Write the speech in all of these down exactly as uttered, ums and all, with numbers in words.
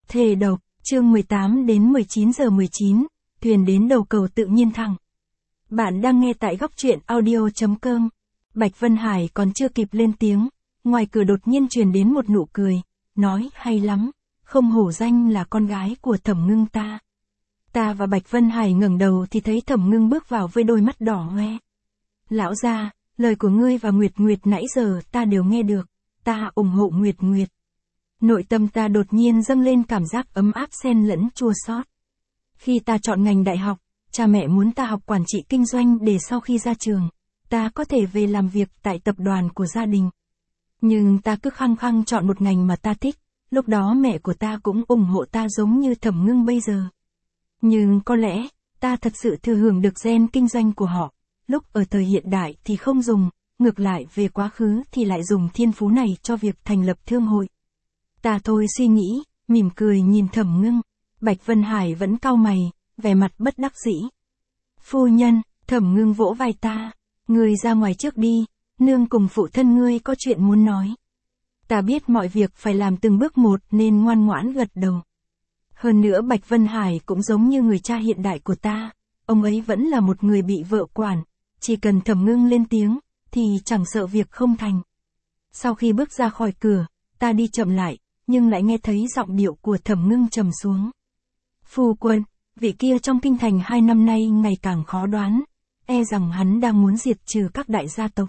Thề độc, chương mười tám đến mười chín giờ mười chín, thuyền đến đầu cầu tự nhiên thẳng. Bạn đang nghe tại góc truyện audio chấm com. Bạch Vân Hải còn chưa kịp lên tiếng, ngoài cửa đột nhiên truyền đến một nụ cười, nói hay lắm, không hổ danh là con gái của Thẩm Ngưng ta. Ta và Bạch Vân Hải ngẩng đầu thì thấy Thẩm Ngưng bước vào với đôi mắt đỏ hoe. Lão gia, lời của ngươi và Nguyệt Nguyệt nãy giờ ta đều nghe được, ta ủng hộ Nguyệt Nguyệt. Nội tâm ta đột nhiên dâng lên cảm giác ấm áp xen lẫn chua xót. Khi ta chọn ngành đại học, cha mẹ muốn ta học quản trị kinh doanh để sau khi ra trường, ta có thể về làm việc tại tập đoàn của gia đình. Nhưng ta cứ khăng khăng chọn một ngành mà ta thích, lúc đó mẹ của ta cũng ủng hộ ta giống như Thẩm Ngưng bây giờ. Nhưng có lẽ, ta thật sự thừa hưởng được gen kinh doanh của họ, lúc ở thời hiện đại thì không dùng, ngược lại về quá khứ thì lại dùng thiên phú này cho việc thành lập thương hội. Ta thôi suy nghĩ, mỉm cười nhìn Thẩm Ngưng. Bạch Vân Hải vẫn cau mày, vẻ mặt bất đắc dĩ. Phu nhân, Thẩm Ngưng vỗ vai ta, ngươi ra ngoài trước đi, nương cùng phụ thân ngươi có chuyện muốn nói. Ta biết mọi việc phải làm từng bước một nên ngoan ngoãn gật đầu. Hơn nữa Bạch Vân Hải cũng giống như người cha hiện đại của ta, ông ấy vẫn là một người bị vợ quản, chỉ cần Thẩm Ngưng lên tiếng, thì chẳng sợ việc không thành. Sau khi bước ra khỏi cửa, ta đi chậm lại, nhưng lại nghe thấy giọng điệu của Thẩm Ngưng trầm xuống. Phu quân, vị kia trong kinh thành hai năm nay ngày càng khó đoán, e rằng hắn đang muốn diệt trừ các đại gia tộc.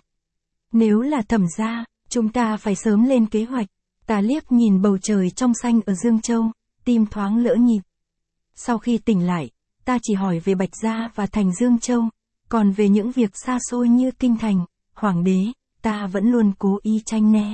Nếu là Thẩm gia, chúng ta phải sớm lên kế hoạch. Ta liếc nhìn bầu trời trong xanh ở Dương Châu, tim thoáng lỡ nhịp. Sau khi tỉnh lại, ta chỉ hỏi về Bạch gia và thành Dương Châu, còn về những việc xa xôi như kinh thành, hoàng đế, ta vẫn luôn cố ý tránh né.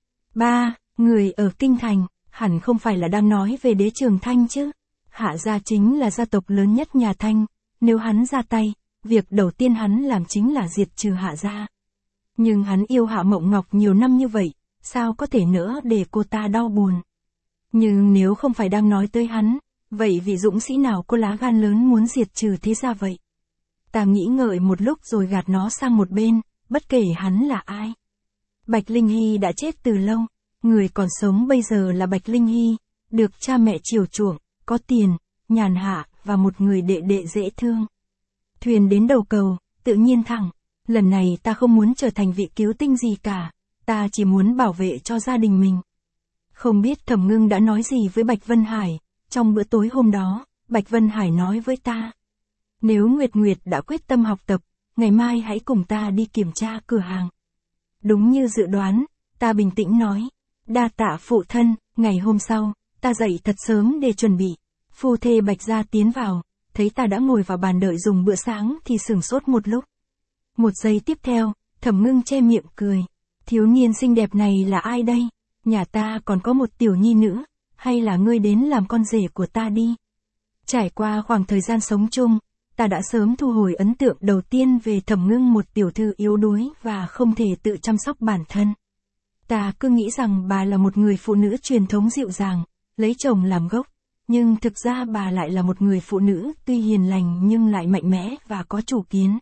Ba, người ở kinh thành, hẳn không phải là đang nói về đế Trường Thanh chứ? Hạ gia chính là gia tộc lớn nhất nhà Thanh, nếu hắn ra tay, việc đầu tiên hắn làm chính là diệt trừ Hạ gia. Nhưng hắn yêu Hạ Mộng Ngọc nhiều năm như vậy, sao có thể nỡ để cô ta đau buồn. Nhưng nếu không phải đang nói tới hắn, vậy vị dũng sĩ nào có lá gan lớn muốn diệt trừ thế gia vậy? Ta nghĩ ngợi một lúc rồi gạt nó sang một bên, bất kể hắn là ai. Bạch Linh Hy đã chết từ lâu, người còn sống bây giờ là Bạch Linh Hy, được cha mẹ chiều chuộng, có tiền, nhàn hạ, và một người đệ đệ dễ thương. Thuyền đến đầu cầu, tự nhiên thẳng. Lần này ta không muốn trở thành vị cứu tinh gì cả, ta chỉ muốn bảo vệ cho gia đình mình. Không biết Thẩm Ngưng đã nói gì với Bạch Vân Hải, trong bữa tối hôm đó, Bạch Vân Hải nói với ta. Nếu Nguyệt Nguyệt đã quyết tâm học tập, ngày mai hãy cùng ta đi kiểm tra cửa hàng. Đúng như dự đoán, ta bình tĩnh nói. Đa tạ phụ thân. Ngày hôm sau, ta dậy thật sớm để chuẩn bị. Phu thê Bạch gia tiến vào, thấy ta đã ngồi vào bàn đợi dùng bữa sáng thì sửng sốt một lúc. Một giây tiếp theo, Thẩm Ngưng che miệng cười. Thiếu niên xinh đẹp này là ai đây? Nhà ta còn có một tiểu nhi nữa, hay là ngươi đến làm con rể của ta đi? Trải qua khoảng thời gian sống chung, ta đã sớm thu hồi ấn tượng đầu tiên về Thẩm Ngưng, một tiểu thư yếu đuối và không thể tự chăm sóc bản thân. Ta cứ nghĩ rằng bà là một người phụ nữ truyền thống dịu dàng, lấy chồng làm gốc, nhưng thực ra bà lại là một người phụ nữ tuy hiền lành nhưng lại mạnh mẽ và có chủ kiến.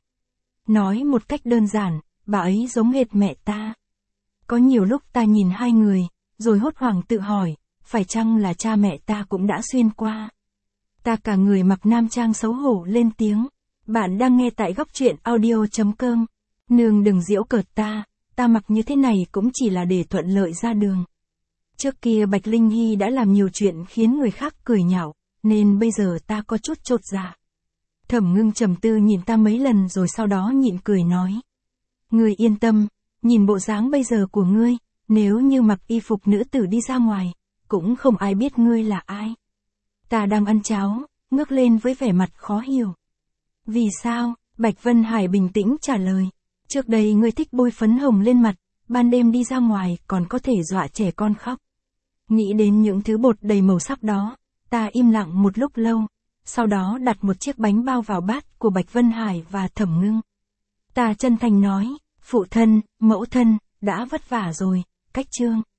Nói một cách đơn giản, bà ấy giống hệt mẹ ta. Có nhiều lúc ta nhìn hai người, rồi hốt hoảng tự hỏi, phải chăng là cha mẹ ta cũng đã xuyên qua. Ta cả người mặc nam trang xấu hổ lên tiếng. Bạn đang nghe tại góc truyện audio chấm com. Nương đừng giễu cợt ta, ta mặc như thế này cũng chỉ là để thuận lợi ra đường. Trước kia Bạch Linh Hy đã làm nhiều chuyện khiến người khác cười nhạo, nên bây giờ ta có chút chột dạ. Thẩm Ngưng trầm tư nhìn ta mấy lần rồi sau đó nhịn cười nói. Ngươi yên tâm, nhìn bộ dáng bây giờ của ngươi, nếu như mặc y phục nữ tử đi ra ngoài, cũng không ai biết ngươi là ai. Ta đang ăn cháo, ngước lên với vẻ mặt khó hiểu. Vì sao? Bạch Vân Hải bình tĩnh trả lời. Trước đây ngươi thích bôi phấn hồng lên mặt, ban đêm đi ra ngoài còn có thể dọa trẻ con khóc. Nghĩ đến những thứ bột đầy màu sắc đó, ta im lặng một lúc lâu, sau đó đặt một chiếc bánh bao vào bát của Bạch Vân Hải và Thẩm Ngưng. Ta chân thành nói, phụ thân, mẫu thân, đã vất vả rồi, cách chương.